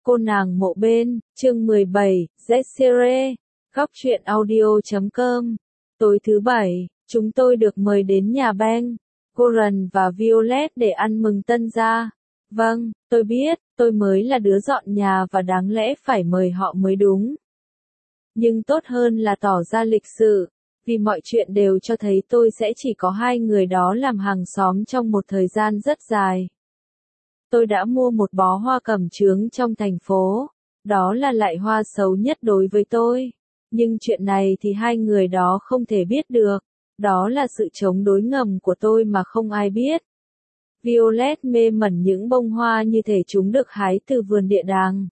Cô nàng mộ bên, chương 17, Zsere, góc truyện audio.com. Tối thứ Bảy, chúng tôi được mời đến nhà Ben, Goran và Violet để ăn mừng tân gia. Vâng, tôi biết, tôi mới là đứa dọn nhà và đáng lẽ phải mời họ mới đúng. Nhưng tốt hơn là tỏ ra lịch sự, vì mọi chuyện đều cho thấy tôi sẽ chỉ có hai người đó làm hàng xóm trong một thời gian rất dài. Tôi đã mua một bó hoa cẩm chướng trong thành phố. Đó là loại hoa xấu nhất đối với tôi. Nhưng chuyện này thì hai người đó không thể biết được. Đó là sự chống đối ngầm của tôi mà không ai biết. Violet mê mẩn những bông hoa như thể chúng được hái từ vườn địa đàng.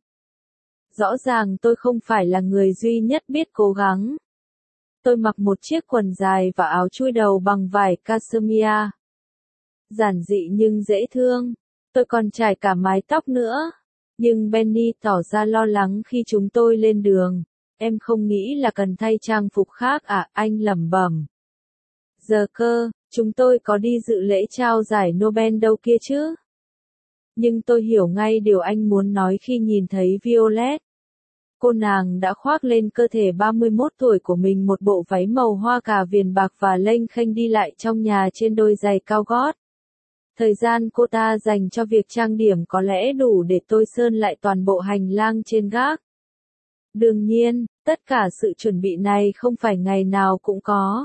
Rõ ràng tôi không phải là người duy nhất biết cố gắng. Tôi mặc một chiếc quần dài và áo chui đầu bằng vải cashmere. Giản dị nhưng dễ thương. Tôi còn chải cả mái tóc nữa. Nhưng Benny tỏ ra lo lắng khi chúng tôi lên đường. Em không nghĩ là cần thay trang phục khác à, anh lẩm bẩm. Giờ cơ, chúng tôi có đi dự lễ trao giải Nobel đâu kia chứ? Nhưng tôi hiểu ngay điều anh muốn nói khi nhìn thấy Violet. Cô nàng đã khoác lên cơ thể 31 tuổi của mình một bộ váy màu hoa cà viền bạc và lênh khênh đi lại trong nhà trên đôi giày cao gót. Thời gian cô ta dành cho việc trang điểm có lẽ đủ để tôi sơn lại toàn bộ hành lang trên gác. Đương nhiên, tất cả sự chuẩn bị này không phải ngày nào cũng có.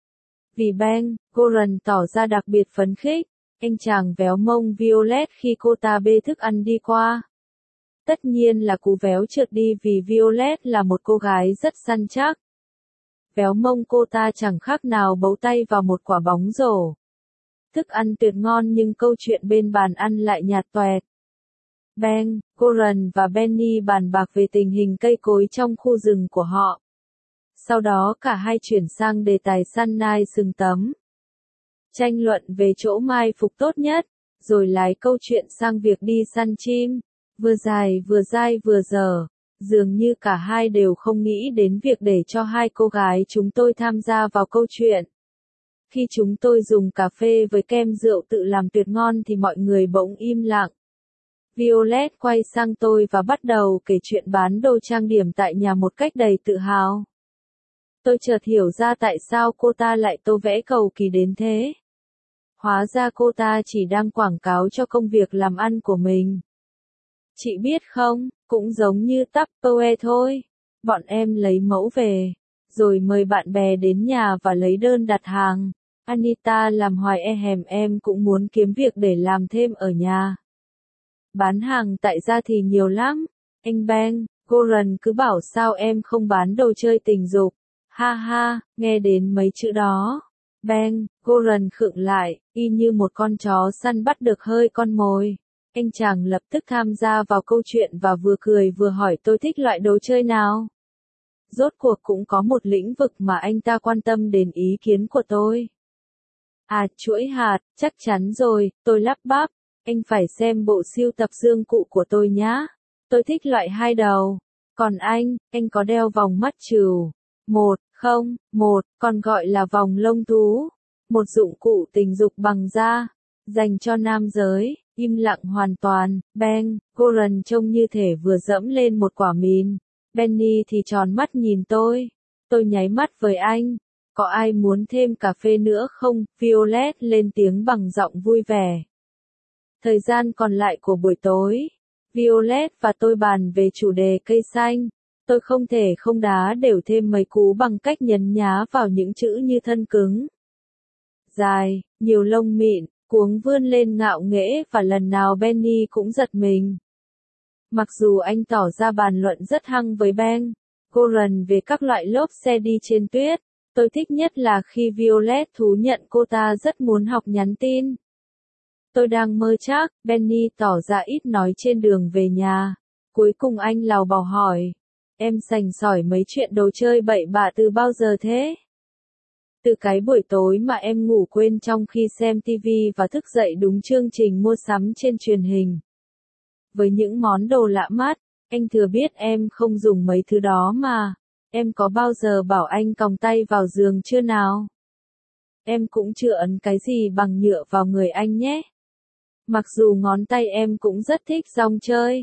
Vì Ben, Goran tỏ ra đặc biệt phấn khích, anh chàng véo mông Violet khi cô ta bê thức ăn đi qua. Tất nhiên là cú véo trượt đi vì Violet là một cô gái rất săn chắc. Véo mông cô ta chẳng khác nào bấu tay vào một quả bóng rổ. Thức ăn tuyệt ngon nhưng câu chuyện bên bàn ăn lại nhạt toẹt. Ben, Goran và Benny bàn bạc về tình hình cây cối trong khu rừng của họ. Sau đó cả hai chuyển sang đề tài săn nai sừng tấm. Tranh luận về chỗ mai phục tốt nhất, rồi lái câu chuyện sang việc đi săn chim. Vừa dài vừa dai vừa dở. Dường như cả hai đều không nghĩ đến việc để cho hai cô gái chúng tôi tham gia vào câu chuyện. Khi chúng tôi dùng cà phê với kem rượu tự làm tuyệt ngon thì mọi người bỗng im lặng. Violet quay sang tôi và bắt đầu kể chuyện bán đồ trang điểm tại nhà một cách đầy tự hào. Tôi chợt hiểu ra tại sao cô ta lại tô vẽ cầu kỳ đến thế. Hóa ra cô ta chỉ đang quảng cáo cho công việc làm ăn của mình. Chị biết không, cũng giống như Tupperware thôi. Bọn em lấy mẫu về, rồi mời bạn bè đến nhà và lấy đơn đặt hàng. Anita làm hoài em cũng muốn kiếm việc để làm thêm ở nhà. Bán hàng tại gia thì nhiều lắm. Anh Ben, Goran cứ bảo sao em không bán đồ chơi tình dục. Ha ha, nghe đến mấy chữ đó. Ben, Goran khựng lại, y như một con chó săn bắt được hơi con mồi. Anh chàng lập tức tham gia vào câu chuyện và vừa cười vừa hỏi tôi thích loại đồ chơi nào. Rốt cuộc cũng có một lĩnh vực mà anh ta quan tâm đến ý kiến của tôi. À, chuỗi hạt, chắc chắn rồi, tôi lắp bắp. Anh phải xem bộ sưu tập dương cụ của tôi nhá. Tôi thích loại hai đầu. Còn anh có đeo vòng mắt trừu. Một, còn gọi là vòng lông thú. Một dụng cụ tình dục bằng da. Dành cho nam giới. Im lặng hoàn toàn. Ben, Goran trông như thể vừa dẫm lên một quả mìn. Benny thì tròn mắt nhìn tôi. Tôi nháy mắt với anh. Có ai muốn thêm cà phê nữa không? Violet lên tiếng bằng giọng vui vẻ. Thời gian còn lại của buổi tối, Violet và tôi bàn về chủ đề cây xanh. Tôi không thể không đá đều thêm mấy cú bằng cách nhấn nhá vào những chữ như thân cứng. Dài, nhiều lông mịn, cuống vươn lên ngạo nghễ và lần nào Benny cũng giật mình. Mặc dù anh tỏ ra bàn luận rất hăng với Ben, Goran về các loại lốp xe đi trên tuyết, tôi thích nhất là khi Violet thú nhận cô ta rất muốn học nhắn tin. Tôi đang mơ chắc, Benny tỏ ra ít nói trên đường về nhà. Cuối cùng anh lào bảo hỏi. Em sành sỏi mấy chuyện đồ chơi bậy bạ từ bao giờ thế? Từ cái buổi tối mà em ngủ quên trong khi xem TV và thức dậy đúng chương trình mua sắm trên truyền hình. Với những món đồ lạ mắt, anh thừa biết em không dùng mấy thứ đó mà. Em có bao giờ bảo anh còng tay vào giường chưa nào? Em cũng chưa ấn cái gì bằng nhựa vào người anh nhé. Mặc dù ngón tay em cũng rất thích rong chơi.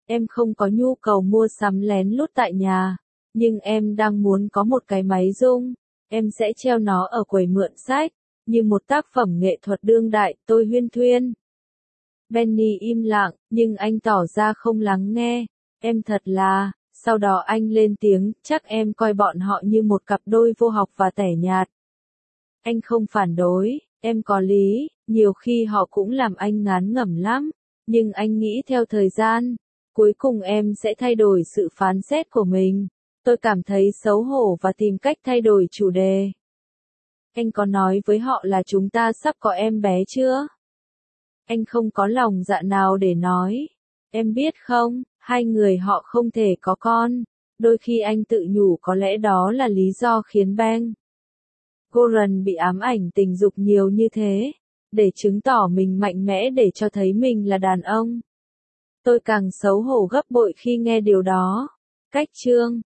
Em không có nhu cầu mua sắm lén lút tại nhà, nhưng em đang muốn có một cái máy rung. Em sẽ treo nó ở quầy mượn sách, như một tác phẩm nghệ thuật đương đại, tôi huyên thuyên. Benny im lặng, nhưng anh tỏ ra không lắng nghe. Em thật là, sau đó anh lên tiếng, chắc em coi bọn họ như một cặp đôi vô học và tẻ nhạt. Anh không phản đối, em có lý, nhiều khi họ cũng làm anh ngán ngẩm lắm, nhưng anh nghĩ theo thời gian, cuối cùng em sẽ thay đổi sự phán xét của mình. Tôi cảm thấy xấu hổ và tìm cách thay đổi chủ đề. Anh có nói với họ là chúng ta sắp có em bé chưa? Anh không có lòng dạ nào để nói. Em biết không, hai người họ không thể có con. Đôi khi anh tự nhủ có lẽ đó là lý do khiến Ben Goran bị ám ảnh tình dục nhiều như thế, để chứng tỏ mình mạnh mẽ để cho thấy mình là đàn ông. Tôi càng xấu hổ gấp bội khi nghe điều đó. Cách chương